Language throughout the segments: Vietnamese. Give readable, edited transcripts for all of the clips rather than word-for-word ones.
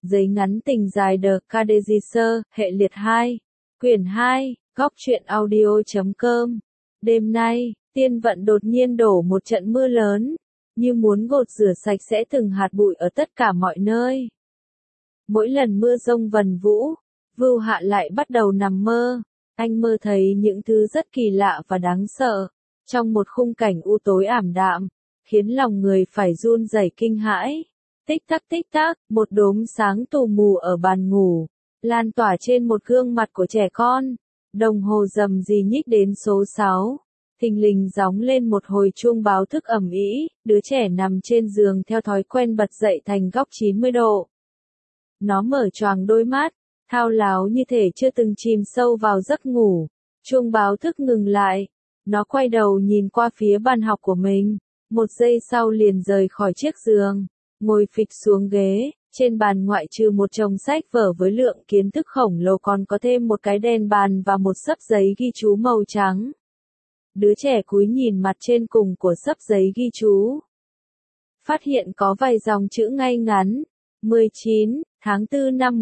Giấy ngắn tình dài The Cadegisser, hệ liệt 2, quyển 2, góc truyện audio.com. Đêm nay, Tiên Vận đột nhiên đổ một trận mưa lớn, như muốn gột rửa sạch sẽ từng hạt bụi ở tất cả mọi nơi. Mỗi lần mưa rông vần vũ, Vưu Hạ lại bắt đầu nằm mơ. Anh mơ thấy những thứ rất kỳ lạ và đáng sợ, trong một khung cảnh u tối ảm đạm, khiến lòng người phải run rẩy kinh hãi. Tích tắc, một đốm sáng tù mù ở bàn ngủ, lan tỏa trên một gương mặt của trẻ con. Đồng hồ rầm rì nhích đến số 6. Thình lình gióng lên một hồi chuông báo thức ầm ĩ, đứa trẻ nằm trên giường theo thói quen bật dậy thành góc 90 độ. Nó mở choàng đôi mắt, thao láo như thể chưa từng chìm sâu vào giấc ngủ. Chuông báo thức ngừng lại. Nó quay đầu nhìn qua phía bàn học của mình. Một giây sau liền rời khỏi chiếc giường, ngồi phịch xuống ghế. Trên bàn ngoại trừ một chồng sách vở với lượng kiến thức khổng lồ còn có thêm một cái đèn bàn và một xấp giấy ghi chú màu trắng. Đứa trẻ cúi nhìn mặt trên cùng của xấp giấy ghi chú. Phát hiện có vài dòng chữ ngay ngắn. 19 tháng 4 năm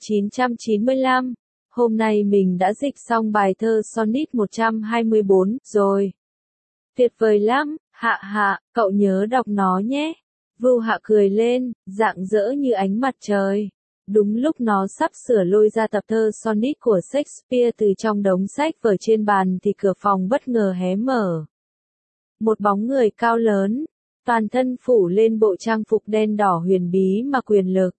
1995. Hôm nay mình đã dịch xong bài thơ Sonnet 124 rồi. Tuyệt vời lắm, Hạ, cậu nhớ đọc nó nhé. Vưu Hạ cười lên, rạng rỡ như ánh mặt trời. Đúng lúc nó sắp sửa lôi ra tập thơ Sonnet của Shakespeare từ trong đống sách vở trên bàn thì cửa phòng bất ngờ hé mở. Một bóng người cao lớn, toàn thân phủ lên bộ trang phục đen đỏ huyền bí mà quyền lực.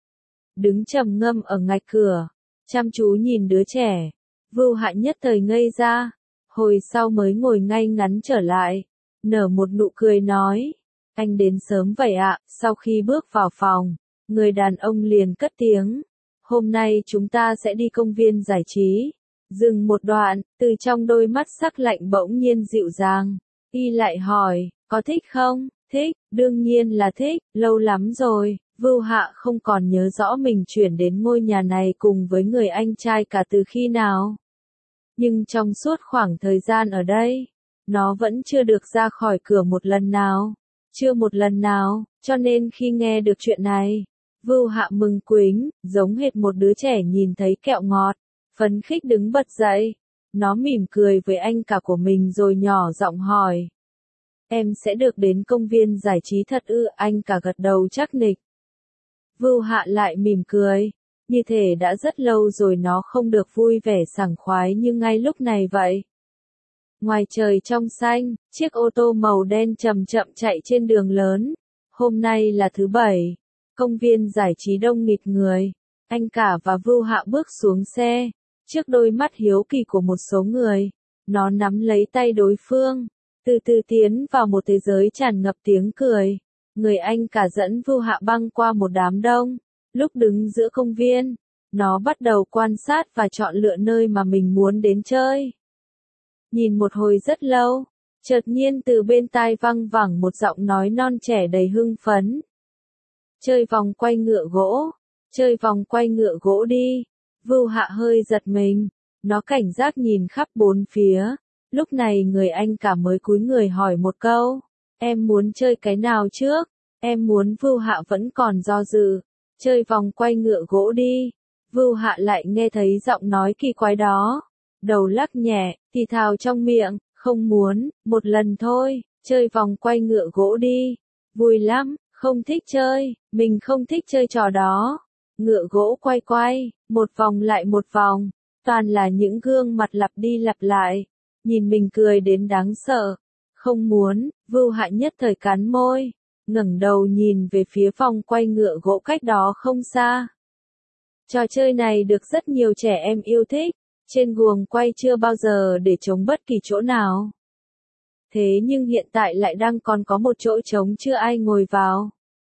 Đứng trầm ngâm ở ngạch cửa, chăm chú nhìn đứa trẻ. Vưu Hạ nhất thời ngây ra, hồi sau mới ngồi ngay ngắn trở lại, nở một nụ cười nói. Anh đến sớm vậy ạ. Sau khi bước vào phòng, người đàn ông liền cất tiếng. Hôm nay chúng ta sẽ đi công viên giải trí. Dừng một đoạn, từ trong đôi mắt sắc lạnh bỗng nhiên dịu dàng. Y lại hỏi, có thích không? Thích, đương nhiên là thích, lâu lắm rồi. Vưu Hạ không còn nhớ rõ mình chuyển đến ngôi nhà này cùng với người anh trai cả từ khi nào. Nhưng trong suốt khoảng thời gian ở đây, nó vẫn chưa được ra khỏi cửa một lần nào. Chưa một lần nào, cho nên khi nghe được chuyện này, Vưu Hạ mừng quính, giống hệt một đứa trẻ nhìn thấy kẹo ngọt, phấn khích đứng bật dậy. Nó mỉm cười với anh cả của mình rồi nhỏ giọng hỏi. Em sẽ được đến công viên giải trí thật ư? Anh cả gật đầu chắc nịch. Vưu Hạ lại mỉm cười, như thể đã rất lâu rồi nó không được vui vẻ sảng khoái như ngay lúc này vậy. Ngoài trời trong xanh, chiếc ô tô màu đen chậm chậm chạy trên đường lớn. Hôm nay là thứ Bảy, công viên giải trí đông nghịt người. Anh cả và Vưu Hạ bước xuống xe, trước đôi mắt hiếu kỳ của một số người. Nó nắm lấy tay đối phương, từ từ tiến vào một thế giới tràn ngập tiếng cười. Người anh cả dẫn Vưu Hạ băng qua một đám đông. Lúc đứng giữa công viên, nó bắt đầu quan sát và chọn lựa nơi mà mình muốn đến chơi. Nhìn một hồi rất lâu, chợt nhiên từ bên tai văng vẳng một giọng nói non trẻ đầy hưng phấn. Chơi vòng quay ngựa gỗ, chơi vòng quay ngựa gỗ đi. Vưu Hạ hơi giật mình, nó cảnh giác nhìn khắp bốn phía. Lúc này người anh cả mới cúi người hỏi một câu, em muốn chơi cái nào trước? Em muốn. Vưu Hạ vẫn còn do dự. Chơi vòng quay ngựa gỗ đi. Vưu Hạ lại nghe thấy giọng nói kỳ quái đó. Đầu lắc nhẹ, thì thào trong miệng, không muốn, một lần thôi, chơi vòng quay ngựa gỗ đi. Vui lắm, không thích chơi, mình không thích chơi trò đó. Ngựa gỗ quay quay, một vòng lại một vòng, toàn là những gương mặt lặp đi lặp lại, nhìn mình cười đến đáng sợ. Không muốn. Vưu Hạ nhất thời cắn môi, ngẩng đầu nhìn về phía vòng quay ngựa gỗ cách đó không xa. Trò chơi này được rất nhiều trẻ em yêu thích. Trên guồng quay chưa bao giờ để trống bất kỳ chỗ nào. Thế nhưng hiện tại lại đang còn có một chỗ trống chưa ai ngồi vào.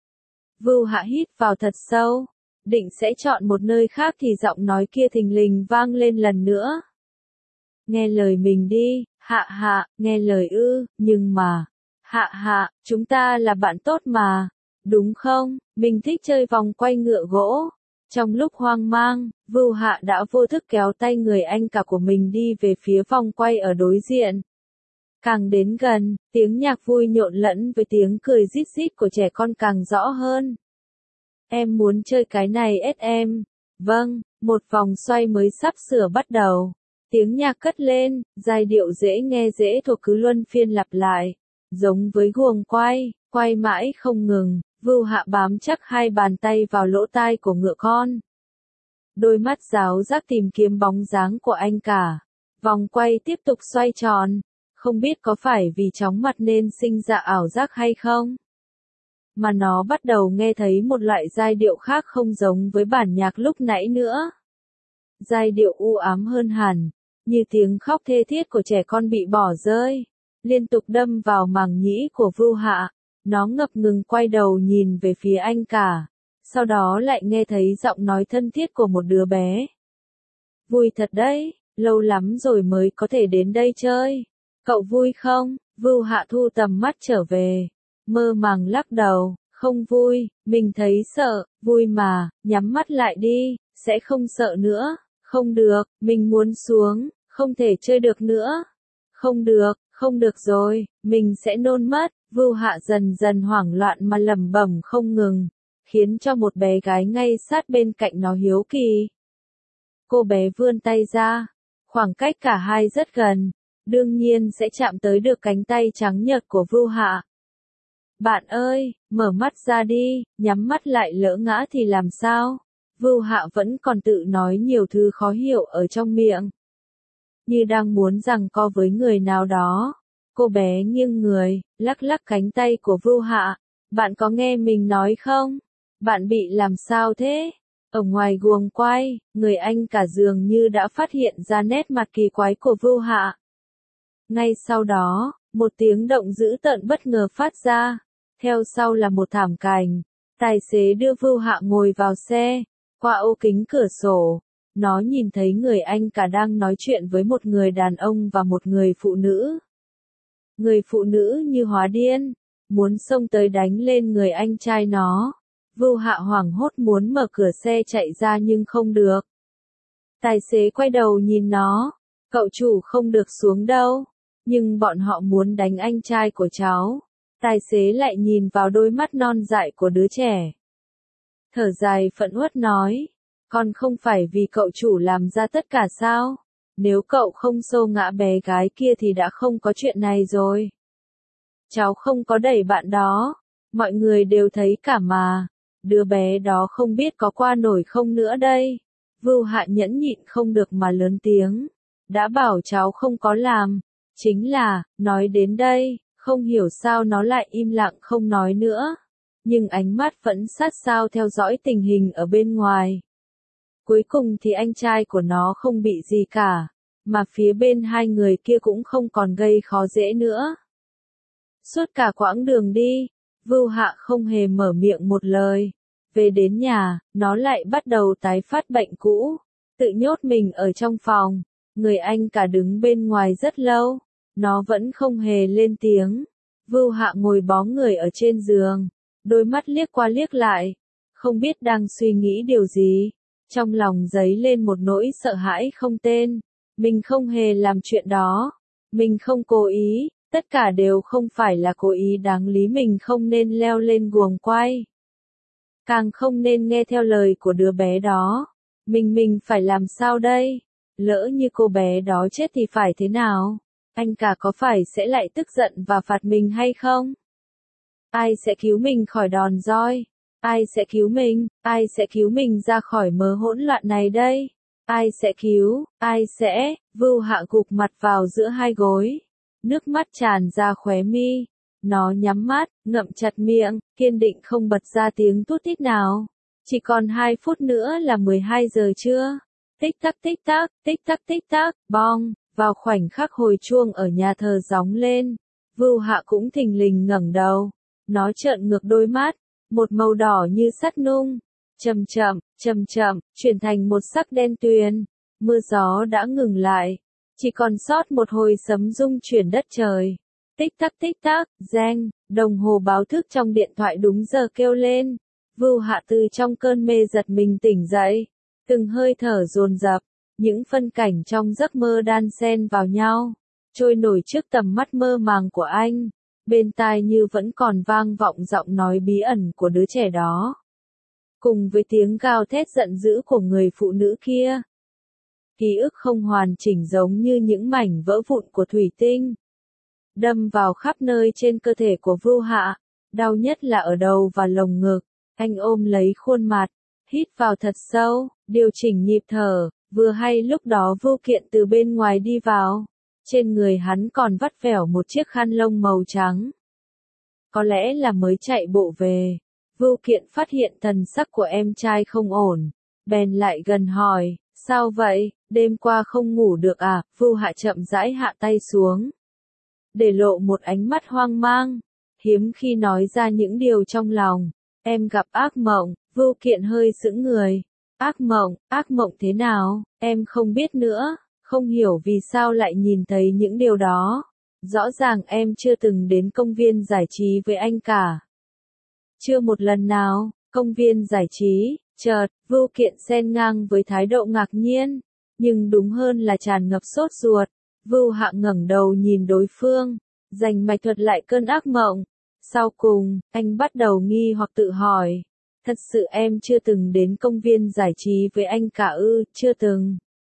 Vưu Hạ hít vào thật sâu, định sẽ chọn một nơi khác thì giọng nói kia thình lình vang lên lần nữa. Nghe lời mình đi, Hạ, nghe lời ư, nhưng mà, Hạ, chúng ta là bạn tốt mà, đúng không? Mình thích chơi vòng quay ngựa gỗ. Trong lúc hoang mang, Vưu Hạ đã vô thức kéo tay người anh cả của mình đi về phía vòng quay ở đối diện. Càng đến gần, tiếng nhạc vui nhộn lẫn với tiếng cười rít rít của trẻ con càng rõ hơn. Em muốn chơi cái này SM. Vâng, một vòng xoay mới sắp sửa bắt đầu. Tiếng nhạc cất lên, giai điệu dễ nghe dễ thuộc cứ luân phiên lặp lại. Giống với guồng quay, quay mãi không ngừng, Vưu Hạ bám chắc hai bàn tay vào lỗ tai của ngựa con. Đôi mắt giáo giác tìm kiếm bóng dáng của anh cả. Vòng quay tiếp tục xoay tròn. Không biết có phải vì chóng mặt nên sinh ra ảo giác hay không? Mà nó bắt đầu nghe thấy một loại giai điệu khác không giống với bản nhạc lúc nãy nữa. Giai điệu u ám hơn hẳn, như tiếng khóc thê thiết của trẻ con bị bỏ rơi, liên tục đâm vào màng nhĩ của Vưu Hạ. Nó ngập ngừng quay đầu nhìn về phía anh cả, sau đó lại nghe thấy giọng nói thân thiết của một đứa bé. Vui thật đấy, lâu lắm rồi mới có thể đến đây chơi. Cậu vui không? Vưu Hạ thu tầm mắt trở về, mơ màng lắc đầu, không vui, mình thấy sợ, vui mà, nhắm mắt lại đi, sẽ không sợ nữa. Không được, mình muốn xuống, không thể chơi được nữa. Không được rồi, mình sẽ nôn mất. Vưu Hạ dần dần hoảng loạn mà lẩm bẩm không ngừng, khiến cho một bé gái ngay sát bên cạnh nó hiếu kỳ. Cô bé vươn tay ra, khoảng cách cả hai rất gần, đương nhiên sẽ chạm tới được cánh tay trắng nhợt của Vưu Hạ. Bạn ơi, mở mắt ra đi, nhắm mắt lại lỡ ngã thì làm sao? Vưu Hạ vẫn còn tự nói nhiều thứ khó hiểu ở trong miệng, như đang muốn giằng co với người nào đó. Cô bé nghiêng người, lắc lắc cánh tay của Vưu Hạ. Bạn có nghe mình nói không? Bạn bị làm sao thế? Ở ngoài guồng quay, người anh cả dường như đã phát hiện ra nét mặt kỳ quái của Vưu Hạ. Ngay sau đó, một tiếng động dữ tợn bất ngờ phát ra. Theo sau là một thảm cảnh. Tài xế đưa Vưu Hạ ngồi vào xe. Qua ô kính cửa sổ, nó nhìn thấy người anh cả đang nói chuyện với một người đàn ông và một người phụ nữ. Người phụ nữ như hóa điên, muốn xông tới đánh lên người anh trai nó. Vưu Hạ hoảng hốt muốn mở cửa xe chạy ra nhưng không được. Tài xế quay đầu nhìn nó, cậu chủ không được xuống đâu, nhưng bọn họ muốn đánh anh trai của cháu. Tài xế lại nhìn vào đôi mắt non dại của đứa trẻ. Thở dài phẫn uất nói, con không phải vì cậu chủ làm ra tất cả sao? Nếu cậu không xô ngã bé gái kia thì đã không có chuyện này rồi. Cháu không có đẩy bạn đó, mọi người đều thấy cả mà. Đứa bé đó không biết có qua nổi không nữa đây. Vưu Hạ nhẫn nhịn không được mà lớn tiếng. Đã bảo cháu không có làm. Chính là, nói đến đây, không hiểu sao nó lại im lặng không nói nữa. Nhưng ánh mắt vẫn sát sao theo dõi tình hình ở bên ngoài. Cuối cùng thì anh trai của nó không bị gì cả, mà phía bên hai người kia cũng không còn gây khó dễ nữa. Suốt cả quãng đường đi, Vưu Hạ không hề mở miệng một lời. Về đến nhà, nó lại bắt đầu tái phát bệnh cũ, tự nhốt mình ở trong phòng. Người anh cả đứng bên ngoài rất lâu, nó vẫn không hề lên tiếng. Vưu Hạ ngồi bó người ở trên giường, đôi mắt liếc qua liếc lại, không biết đang suy nghĩ điều gì. Trong lòng dấy lên một nỗi sợ hãi không tên. Mình không hề làm chuyện đó. Mình không cố ý, tất cả đều không phải là cố ý, đáng lý mình không nên leo lên guồng quay. Càng không nên nghe theo lời của đứa bé đó. Mình phải làm sao đây? Lỡ như cô bé đó chết thì phải thế nào? Anh cả có phải sẽ lại tức giận và phạt mình hay không? Ai sẽ cứu mình khỏi đòn roi? Ai sẽ cứu mình? Ai sẽ cứu mình ra khỏi mớ hỗn loạn này đây? Ai sẽ cứu? Ai sẽ? Vưu Hạ gục mặt vào giữa hai gối. Nước mắt tràn ra khóe mi. Nó nhắm mắt, ngậm chặt miệng, kiên định không bật ra tiếng tút tít nào. Chỉ còn 2 phút nữa là 12 giờ trưa. Tích tắc tích tắc, tích tắc tích tắc, bong. Vào khoảnh khắc hồi chuông ở nhà thờ gióng lên, Vưu Hạ cũng thình lình ngẩng đầu. Nó trợn ngược đôi mắt, một màu đỏ như sắt nung, chậm chậm, chuyển thành một sắc đen tuyền. Mưa gió đã ngừng lại, chỉ còn sót một hồi sấm rung chuyển đất trời. Tích tắc, reng, đồng hồ báo thức trong điện thoại đúng giờ kêu lên. Vưu Hạ từ trong cơn mê giật mình tỉnh dậy, từng hơi thở dồn dập, những phân cảnh trong giấc mơ đan xen vào nhau, trôi nổi trước tầm mắt mơ màng của anh. Bên tai như vẫn còn vang vọng giọng nói bí ẩn của đứa trẻ đó. cùng với tiếng gào thét giận dữ của người phụ nữ kia. Ký ức không hoàn chỉnh giống như những mảnh vỡ vụn của thủy tinh, đâm vào khắp nơi trên cơ thể của Vưu Hạ, đau nhất là ở đầu và lồng ngực. Anh ôm lấy khuôn mặt, hít vào thật sâu, điều chỉnh nhịp thở, vừa hay lúc đó Vưu Kiện từ bên ngoài đi vào. Trên người hắn còn vắt vẻo một chiếc khăn lông màu trắng. Có lẽ là mới chạy bộ về. Vưu Kiện phát hiện thần sắc của em trai không ổn, bèn lại gần hỏi, sao vậy, đêm qua không ngủ được à? Vưu Hạ chậm rãi hạ tay xuống, để lộ một ánh mắt hoang mang, hiếm khi nói ra những điều trong lòng. Em gặp ác mộng. Vưu Kiện hơi sững người. Ác mộng thế nào? Em không biết nữa, không hiểu vì sao lại nhìn thấy những điều đó. Rõ ràng em chưa từng đến công viên giải trí với anh cả. Chưa một lần nào. Công viên giải trí. Chợt, Vưu Kiện xen ngang với thái độ ngạc nhiên, nhưng đúng hơn là tràn ngập sốt ruột. Vưu Hạ ngẩng đầu nhìn đối phương, rành mạch thuật lại cơn ác mộng. Sau cùng, anh bắt đầu nghi hoặc tự hỏi, thật sự em chưa từng đến công viên giải trí với anh cả ư? Chưa từng.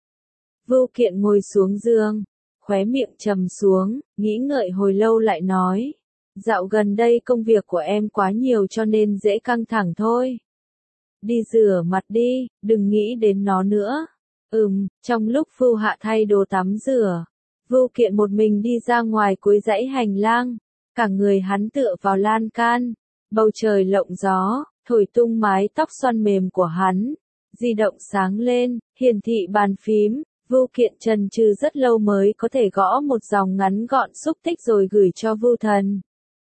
Vưu Kiện ngồi xuống giường, khóe miệng trầm xuống, nghĩ ngợi hồi lâu lại nói, dạo gần đây công việc của em quá nhiều cho nên dễ căng thẳng thôi. Đi rửa mặt đi, đừng nghĩ đến nó nữa. Trong lúc Vưu Hạ thay đồ tắm rửa, Vưu Kiện một mình đi ra ngoài cuối dãy hành lang, cả người hắn tựa vào lan can, bầu trời lộng gió, thổi tung mái tóc xoăn mềm của hắn. Di động sáng lên, hiển thị bàn phím, Vưu Kiện chần chừ rất lâu mới có thể gõ một dòng ngắn gọn xúc tích rồi gửi cho Vưu Thần.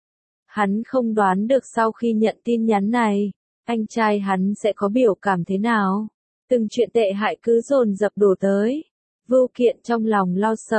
Hắn không đoán được sau khi nhận tin nhắn này, anh trai hắn sẽ có biểu cảm thế nào. Từng chuyện tệ hại cứ dồn dập đổ tới. Vưu Kiện trong lòng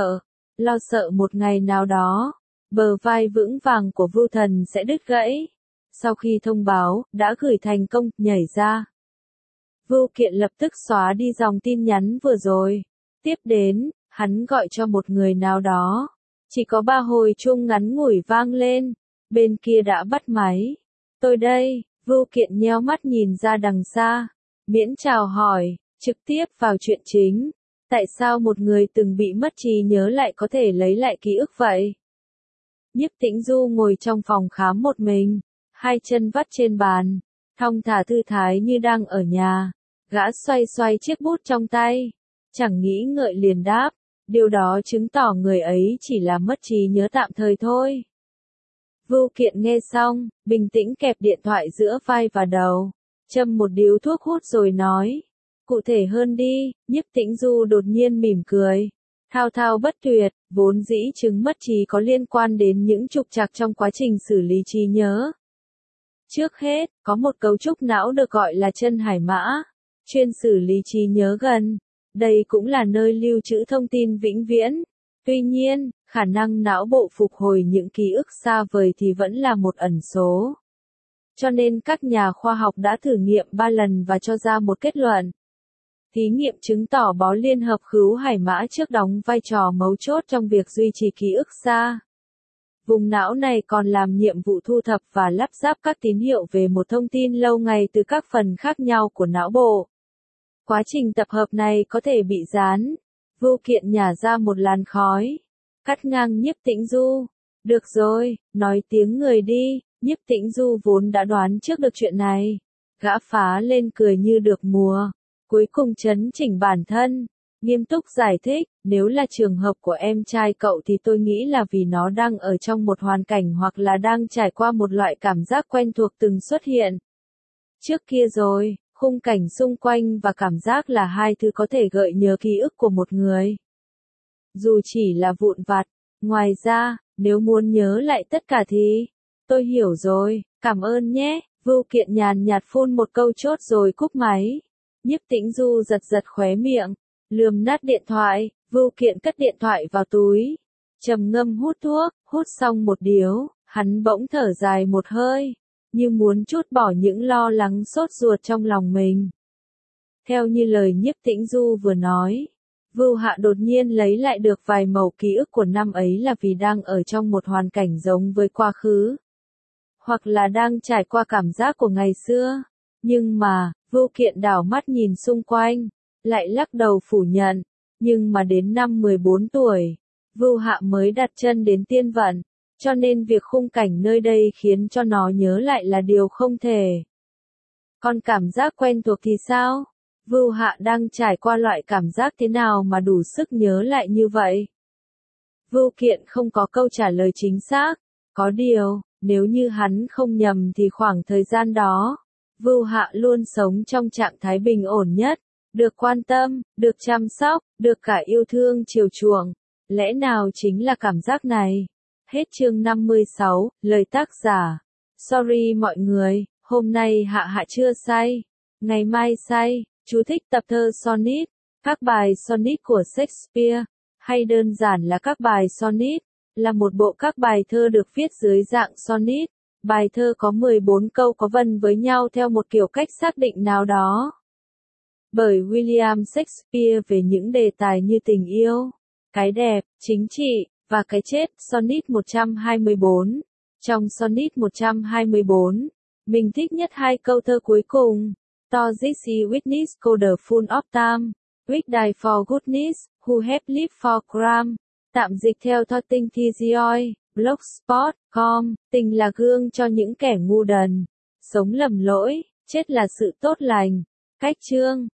lo sợ một ngày nào đó, bờ vai vững vàng của Vưu Thần sẽ đứt gãy. Sau khi thông báo đã gửi thành công, nhảy ra, Vưu Kiện lập tức xóa đi dòng tin nhắn vừa rồi. Tiếp đến, hắn gọi cho một người nào đó. Chỉ có 3 hồi chuông ngắn ngủi vang lên, bên kia đã bắt máy. Tôi đây. Vưu Kiện nheo mắt nhìn ra đằng xa, miễn chào hỏi, trực tiếp vào chuyện chính. Tại sao một người từng bị mất trí nhớ lại có thể lấy lại ký ức vậy? Nhiếp Tĩnh Du ngồi trong phòng khám một mình, hai chân vắt trên bàn, thong thả thư thái như đang ở nhà. Gã xoay xoay chiếc bút trong tay, chẳng nghĩ ngợi liền đáp, điều đó chứng tỏ người ấy chỉ là mất trí nhớ tạm thời thôi. Vưu Kiện nghe xong, bình tĩnh kẹp điện thoại giữa vai và đầu, châm một điếu thuốc hút rồi nói, cụ thể hơn đi. Nhiếp Tĩnh Du đột nhiên mỉm cười, thao thao bất tuyệt, vốn dĩ chứng mất trí có liên quan đến những trục trặc trong quá trình xử lý trí nhớ. Trước hết, có một cấu trúc não được gọi là chân hải mã, chuyên xử lý trí nhớ gần. Đây cũng là nơi lưu trữ thông tin vĩnh viễn. Tuy nhiên, khả năng não bộ phục hồi những ký ức xa vời thì vẫn là một ẩn số. Cho nên các nhà khoa học đã thử nghiệm 3 lần và cho ra một kết luận. Thí nghiệm chứng tỏ bó liên hợp khứu hải mã trước đóng vai trò mấu chốt trong việc duy trì ký ức xa. Vùng não này còn làm nhiệm vụ thu thập và lắp ráp các tín hiệu về một thông tin lâu ngày từ các phần khác nhau của não bộ. Quá trình tập hợp này có thể bị gián. Vưu Kiện nhả ra một làn khói, cắt ngang Nhiếp Tĩnh Du. Được rồi, nói tiếng người đi. Nhiếp Tĩnh Du vốn đã đoán trước được chuyện này. Gã phá lên cười như được mùa. Cuối cùng chấn chỉnh bản thân, nghiêm túc giải thích, nếu là trường hợp của em trai cậu thì tôi nghĩ là vì nó đang ở trong một hoàn cảnh hoặc là đang trải qua một loại cảm giác quen thuộc từng xuất hiện trước kia rồi. Khung cảnh xung quanh và cảm giác là hai thứ có thể gợi nhớ ký ức của một người, dù chỉ là vụn vặt. Ngoài ra, nếu muốn nhớ lại tất cả thì, tôi hiểu rồi, cảm ơn nhé. Vưu Kiện nhàn nhạt phun một câu chốt rồi cúp máy. Nhiếp Tĩnh Du giật giật khóe miệng, lườm nát điện thoại. Vưu Kiện cất điện thoại vào túi, trầm ngâm hút thuốc. Hút xong một điếu, hắn bỗng thở dài một hơi, như muốn trút bỏ những lo lắng sốt ruột trong lòng mình. Theo như lời Nhiếp Tĩnh Du vừa nói, Vưu Hạ đột nhiên lấy lại được vài mẩu ký ức của năm ấy là vì đang ở trong một hoàn cảnh giống với quá khứ, hoặc là đang trải qua cảm giác của ngày xưa. Nhưng mà, Vưu Kiện đảo mắt nhìn xung quanh, lại lắc đầu phủ nhận. Nhưng mà đến năm 14 tuổi, Vưu Hạ mới đặt chân đến tiên vận, cho nên việc khung cảnh nơi đây khiến cho nó nhớ lại là điều không thể. Còn cảm giác quen thuộc thì sao? Vưu Hạ đang trải qua loại cảm giác thế nào mà đủ sức nhớ lại như vậy? Vưu Kiện không có câu trả lời chính xác. Có điều, nếu như hắn không nhầm thì khoảng thời gian đó, Vưu Hạ luôn sống trong trạng thái bình ổn nhất, được quan tâm, được chăm sóc, được cả yêu thương chiều chuộng. Lẽ nào chính là cảm giác này? Hết chương 56, lời tác giả. Sorry mọi người, hôm nay Hạ Hạ chưa say, ngày mai say. Chú thích tập thơ sonnet, các bài sonnet của Shakespeare, hay đơn giản là các bài sonnet, là một bộ các bài thơ được viết dưới dạng sonnet. Bài thơ có 14 câu có vần với nhau theo một kiểu cách xác định nào đó. Bởi William Shakespeare về những đề tài như tình yêu, cái đẹp, chính trị, và cái chết. Sonnet 124. Trong sonnet 124, mình thích nhất hai câu thơ cuối cùng. To this witness called the full of time, which die for goodness, who have lived for crime. Tạm dịch theo Thornton Theory, blogspot.com, tình là gương cho những kẻ ngu đần, sống lầm lỗi, chết là sự tốt lành. Cách chương